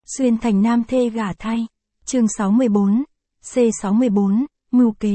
Xuyên thành nam thê gả thay. Chương 64, C64, mưu kế.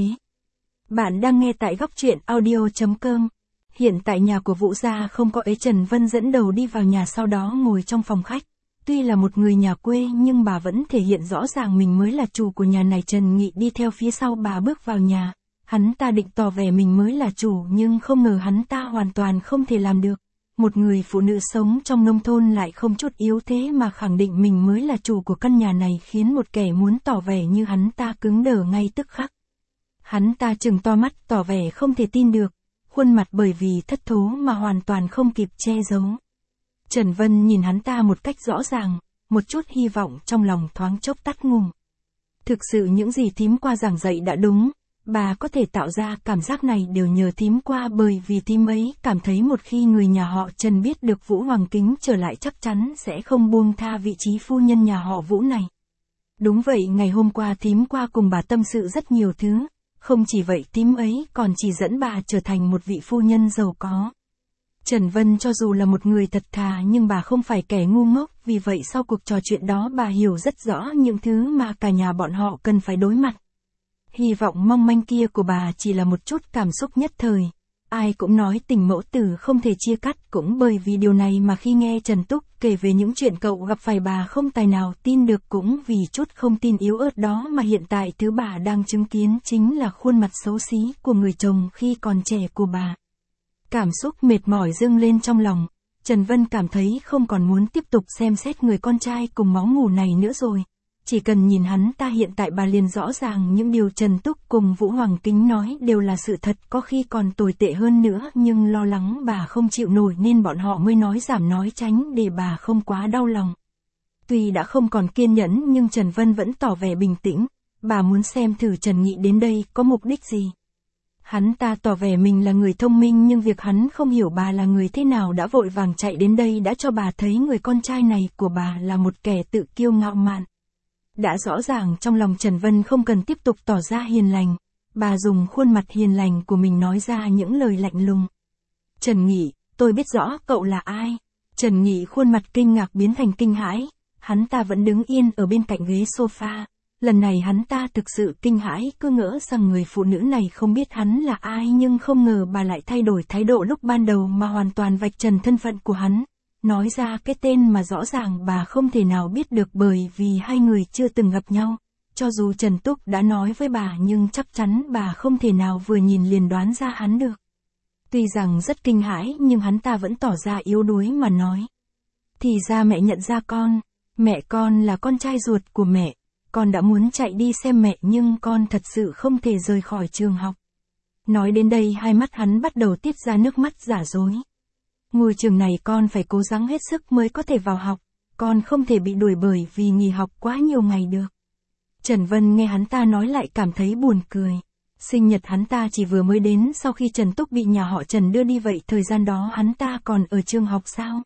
Bạn đang nghe tại góc truyện audio.com. Hiện tại nhà của Vũ gia không có ấy. Trần Vân dẫn đầu đi vào nhà, sau đó ngồi trong phòng khách. Tuy là một người nhà quê nhưng bà vẫn thể hiện rõ ràng mình mới là chủ của nhà này. Trần Nghị đi theo phía sau bà bước vào nhà. Hắn ta định tỏ vẻ mình mới là chủ nhưng không ngờ hắn ta hoàn toàn không thể làm được. Một người phụ nữ sống trong nông thôn lại không chút yếu thế mà khẳng định mình mới là chủ của căn nhà này, khiến một kẻ muốn tỏ vẻ như hắn ta cứng đờ ngay tức khắc. Hắn ta trừng to mắt tỏ vẻ không thể tin được, khuôn mặt bởi vì thất thố mà hoàn toàn không kịp che giấu. Trần Vân nhìn hắn ta một cách rõ ràng, một chút hy vọng trong lòng thoáng chốc tắt ngùm. Thực sự những gì thím qua giảng dạy đã đúng. Bà có thể tạo ra cảm giác này đều nhờ thím qua, bởi vì thím ấy cảm thấy một khi người nhà họ Trần biết được Vũ Hoàng Kính trở lại chắc chắn sẽ không buông tha vị trí phu nhân nhà họ Vũ này. Đúng vậy, ngày hôm qua thím qua cùng bà tâm sự rất nhiều thứ, không chỉ vậy thím ấy còn chỉ dẫn bà trở thành một vị phu nhân giàu có. Trần Vân cho dù là một người thật thà nhưng bà không phải kẻ ngu ngốc, vì vậy sau cuộc trò chuyện đó bà hiểu rất rõ những thứ mà cả nhà bọn họ cần phải đối mặt. Hy vọng mong manh kia của bà chỉ là một chút cảm xúc nhất thời. Ai cũng nói tình mẫu tử không thể chia cắt, cũng bởi vì điều này mà khi nghe Trần Túc kể về những chuyện cậu gặp phải bà không tài nào tin được, cũng vì chút không tin yếu ớt đó mà hiện tại thứ bà đang chứng kiến chính là khuôn mặt xấu xí của người chồng khi còn trẻ của bà. Cảm xúc mệt mỏi dâng lên trong lòng, Trần Vân cảm thấy không còn muốn tiếp tục xem xét người con trai cùng máu mủ này nữa rồi. Chỉ cần nhìn hắn ta hiện tại bà liền rõ ràng những điều Trần Túc cùng Vũ Hoàng Kính nói đều là sự thật, có khi còn tồi tệ hơn nữa, nhưng lo lắng bà không chịu nổi nên bọn họ mới nói giảm nói tránh để bà không quá đau lòng. Tuy đã không còn kiên nhẫn nhưng Trần Vân vẫn tỏ vẻ bình tĩnh, bà muốn xem thử Trần Nghị đến đây có mục đích gì. Hắn ta tỏ vẻ mình là người thông minh nhưng việc hắn không hiểu bà là người thế nào đã vội vàng chạy đến đây đã cho bà thấy người con trai này của bà là một kẻ tự kiêu ngạo mạn. Đã rõ ràng trong lòng Trần Vân không cần tiếp tục tỏ ra hiền lành, bà dùng khuôn mặt hiền lành của mình nói ra những lời lạnh lùng. Trần Nghị, tôi biết rõ cậu là ai. Trần Nghị khuôn mặt kinh ngạc biến thành kinh hãi, hắn ta vẫn đứng yên ở bên cạnh ghế sofa. Lần này hắn ta thực sự kinh hãi, cứ ngỡ rằng người phụ nữ này không biết hắn là ai, nhưng không ngờ bà lại thay đổi thái độ lúc ban đầu mà hoàn toàn vạch trần thân phận của hắn. Nói ra cái tên mà rõ ràng bà không thể nào biết được bởi vì hai người chưa từng gặp nhau. Cho dù Trần Túc đã nói với bà nhưng chắc chắn bà không thể nào vừa nhìn liền đoán ra hắn được. Tuy rằng rất kinh hãi nhưng hắn ta vẫn tỏ ra yếu đuối mà nói. Thì ra mẹ nhận ra con. Mẹ con là con trai ruột của mẹ. Con đã muốn chạy đi xem mẹ nhưng con thật sự không thể rời khỏi trường học. Nói đến đây hai mắt hắn bắt đầu tiết ra nước mắt giả dối. Ngôi trường này con phải cố gắng hết sức mới có thể vào học, con không thể bị đuổi bởi vì nghỉ học quá nhiều ngày được. Trần Vân nghe hắn ta nói lại cảm thấy buồn cười. Sinh nhật hắn ta chỉ vừa mới đến sau khi Trần Túc bị nhà họ Trần đưa đi, vậy thời gian đó hắn ta còn ở trường học sao?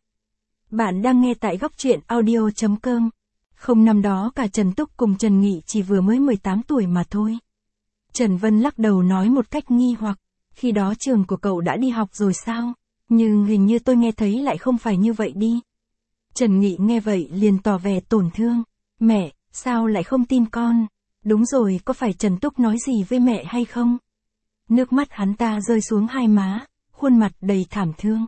Bạn đang nghe tại góc truyện audio.com. Không, năm đó cả Trần Túc cùng Trần Nghị chỉ vừa mới 18 tuổi mà thôi. Trần Vân lắc đầu nói một cách nghi hoặc, khi đó trường của cậu đã đi học rồi sao? Nhưng hình như tôi nghe thấy lại không phải như vậy đi. Trần Nghị nghe vậy liền tỏ vẻ tổn thương. Mẹ, sao lại không tin con? Đúng rồi, có phải Trần Túc nói gì với mẹ hay không? Nước mắt hắn ta rơi xuống hai má, khuôn mặt đầy thảm thương.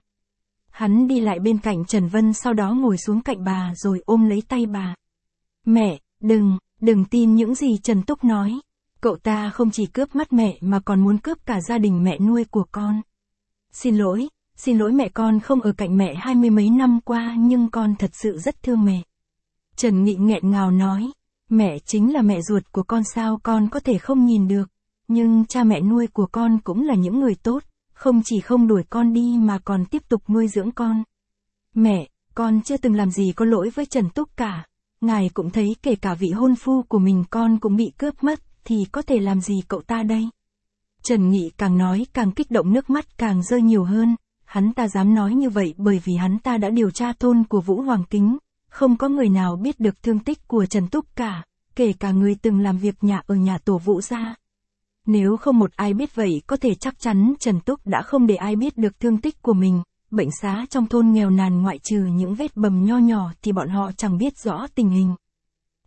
Hắn đi lại bên cạnh Trần Vân, sau đó ngồi xuống cạnh bà rồi ôm lấy tay bà. Mẹ, đừng tin những gì Trần Túc nói. Cậu ta không chỉ cướp mắt mẹ mà còn muốn cướp cả gia đình mẹ nuôi của con. Xin lỗi mẹ, con không ở cạnh mẹ 20 mấy năm qua nhưng con thật sự rất thương mẹ. Trần Nghị nghẹn ngào nói, mẹ chính là mẹ ruột của con, sao con có thể không nhìn được, nhưng cha mẹ nuôi của con cũng là những người tốt, không chỉ không đuổi con đi mà còn tiếp tục nuôi dưỡng con. Mẹ, con chưa từng làm gì có lỗi với Trần Túc cả, ngài cũng thấy kể cả vị hôn phu của mình con cũng bị cướp mất, thì có thể làm gì cậu ta đây? Trần Nghị càng nói càng kích động, nước mắt càng rơi nhiều hơn. Hắn ta dám nói như vậy bởi vì hắn ta đã điều tra thôn của Vũ Hoàng Kính, không có người nào biết được thương tích của Trần Túc cả, kể cả người từng làm việc ở nhà tổ Vũ gia. Nếu không một ai biết vậy có thể chắc chắn Trần Túc đã không để ai biết được thương tích của mình. Bệnh xá trong thôn nghèo nàn ngoại trừ những vết bầm nho nhỏ thì bọn họ chẳng biết rõ tình hình.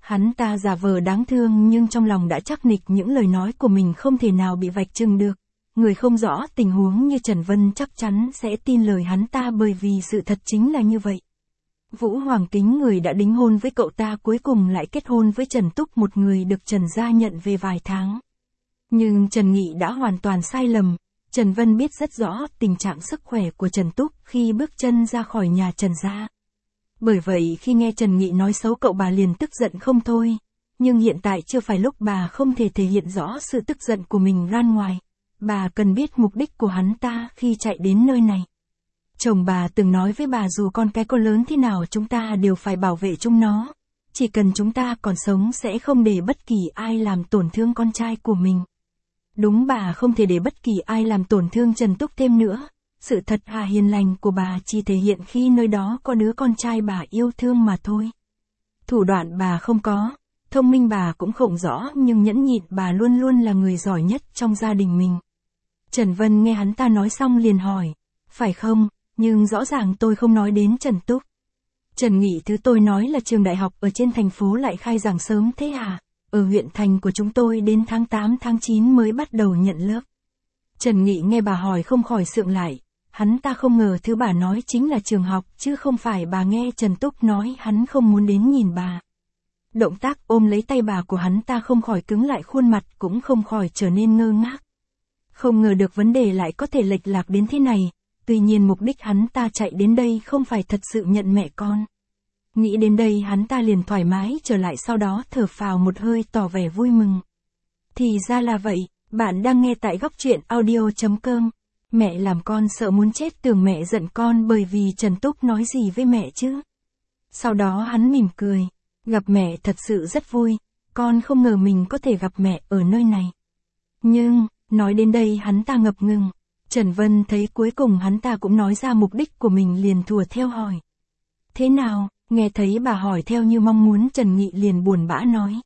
Hắn ta giả vờ đáng thương nhưng trong lòng đã chắc nịch những lời nói của mình không thể nào bị vạch trần được. Người không rõ tình huống như Trần Vân chắc chắn sẽ tin lời hắn ta bởi vì sự thật chính là như vậy. Vũ Hoàng Kính, người đã đính hôn với cậu ta, cuối cùng lại kết hôn với Trần Túc, một người được Trần gia nhận về vài tháng. Nhưng Trần Nghị đã hoàn toàn sai lầm. Trần Vân biết rất rõ tình trạng sức khỏe của Trần Túc khi bước chân ra khỏi nhà Trần gia. Bởi vậy khi nghe Trần Nghị nói xấu cậu, bà liền tức giận không thôi. Nhưng hiện tại chưa phải lúc bà không thể thể hiện rõ sự tức giận của mình ra ngoài. Bà cần biết mục đích của hắn ta khi chạy đến nơi này. Chồng bà từng nói với bà dù con cái có lớn thế nào chúng ta đều phải bảo vệ chúng nó. Chỉ cần chúng ta còn sống sẽ không để bất kỳ ai làm tổn thương con trai của mình. Đúng, bà không thể để bất kỳ ai làm tổn thương Trần Túc thêm nữa. Sự thật hiền lành của bà chỉ thể hiện khi nơi đó có đứa con trai bà yêu thương mà thôi. Thủ đoạn bà không có, thông minh bà cũng không rõ, nhưng nhẫn nhịn bà luôn luôn là người giỏi nhất trong gia đình mình. Trần Vân nghe hắn ta nói xong liền hỏi, phải không, nhưng rõ ràng tôi không nói đến Trần Túc. Trần Nghị, thứ tôi nói là trường đại học ở trên thành phố lại khai giảng sớm thế à? Ở huyện thành của chúng tôi đến tháng 8 tháng 9 mới bắt đầu nhận lớp. Trần Nghị nghe bà hỏi không khỏi sượng lại. Hắn ta không ngờ thứ bà nói chính là trường học, chứ không phải bà nghe Trần Túc nói hắn không muốn đến nhìn bà. Động tác ôm lấy tay bà của hắn ta không khỏi cứng lại, khuôn mặt cũng không khỏi trở nên ngơ ngác. Không ngờ được vấn đề lại có thể lệch lạc đến thế này, tuy nhiên mục đích hắn ta chạy đến đây không phải thật sự nhận mẹ con. Nghĩ đến đây hắn ta liền thoải mái trở lại, sau đó thở phào một hơi tỏ vẻ vui mừng. Thì ra là vậy, bạn đang nghe tại Góc Truyện Audio.com. Mẹ làm con sợ muốn chết, tưởng mẹ giận con bởi vì Trần Túc nói gì với mẹ chứ. Sau đó hắn mỉm cười, gặp mẹ thật sự rất vui, con không ngờ mình có thể gặp mẹ ở nơi này. Nhưng, nói đến đây hắn ta ngập ngừng. Trần Vân thấy cuối cùng hắn ta cũng nói ra mục đích của mình liền thùa theo hỏi. Thế nào? Nghe thấy bà hỏi theo như mong muốn, Trần Nghị liền buồn bã nói.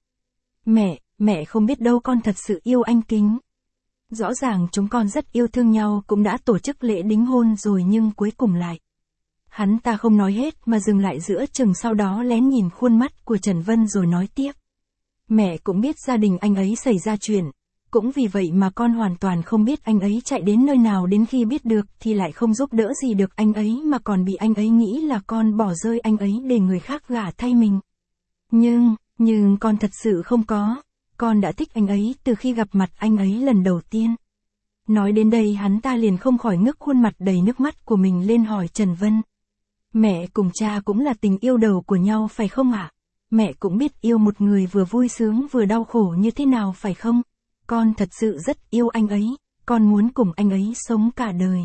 Mẹ không biết đâu, con thật sự yêu anh Kính. Rõ ràng chúng con rất yêu thương nhau, cũng đã tổ chức lễ đính hôn rồi nhưng cuối cùng lại. Hắn ta không nói hết mà dừng lại giữa chừng, sau đó lén nhìn khuôn mắt của Trần Vân rồi nói tiếp. Mẹ cũng biết gia đình anh ấy xảy ra chuyện. Cũng vì vậy mà con hoàn toàn không biết anh ấy chạy đến nơi nào, đến khi biết được thì lại không giúp đỡ gì được anh ấy mà còn bị anh ấy nghĩ là con bỏ rơi anh ấy để người khác gả thay mình. Nhưng con thật sự không có. Con đã thích anh ấy từ khi gặp mặt anh ấy lần đầu tiên. Nói đến đây hắn ta liền không khỏi ngước khuôn mặt đầy nước mắt của mình lên hỏi Trần Vân. Mẹ cùng cha cũng là tình yêu đầu của nhau phải không ạ? Mẹ cũng biết yêu một người vừa vui sướng vừa đau khổ như thế nào phải không? Con thật sự rất yêu anh ấy, con muốn cùng anh ấy sống cả đời.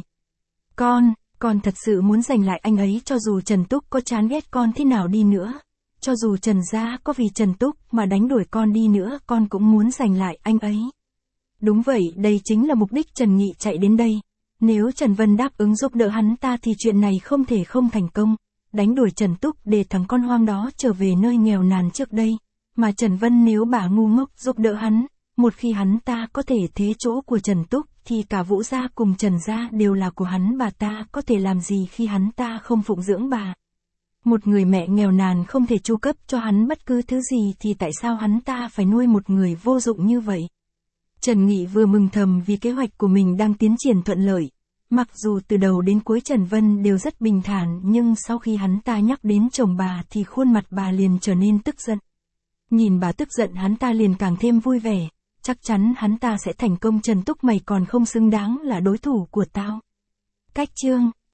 Con thật sự muốn giành lại anh ấy, cho dù Trần Túc có chán ghét con thế nào đi nữa. Cho dù Trần gia có vì Trần Túc mà đánh đuổi con đi nữa, con cũng muốn giành lại anh ấy. Đúng vậy, đây chính là mục đích Trần Nghị chạy đến đây. Nếu Trần Vân đáp ứng giúp đỡ hắn ta thì chuyện này không thể không thành công. Đánh đuổi Trần Túc để thằng con hoang đó trở về nơi nghèo nàn trước đây. Mà Trần Vân nếu bà ngu ngốc giúp đỡ hắn, một khi hắn ta có thể thế chỗ của Trần Túc thì cả Vũ gia cùng Trần gia đều là của hắn, bà ta có thể làm gì khi hắn ta không phụng dưỡng bà. Một người mẹ nghèo nàn không thể chu cấp cho hắn bất cứ thứ gì thì tại sao hắn ta phải nuôi một người vô dụng như vậy? Trần Nghị vừa mừng thầm vì kế hoạch của mình đang tiến triển thuận lợi. Mặc dù từ đầu đến cuối Trần Vân đều rất bình thản, nhưng sau khi hắn ta nhắc đến chồng bà thì khuôn mặt bà liền trở nên tức giận. Nhìn bà tức giận hắn ta liền càng thêm vui vẻ. Chắc chắn hắn ta sẽ thành công. Trần Túc, mày còn không xứng đáng là đối thủ của tao. Cách chương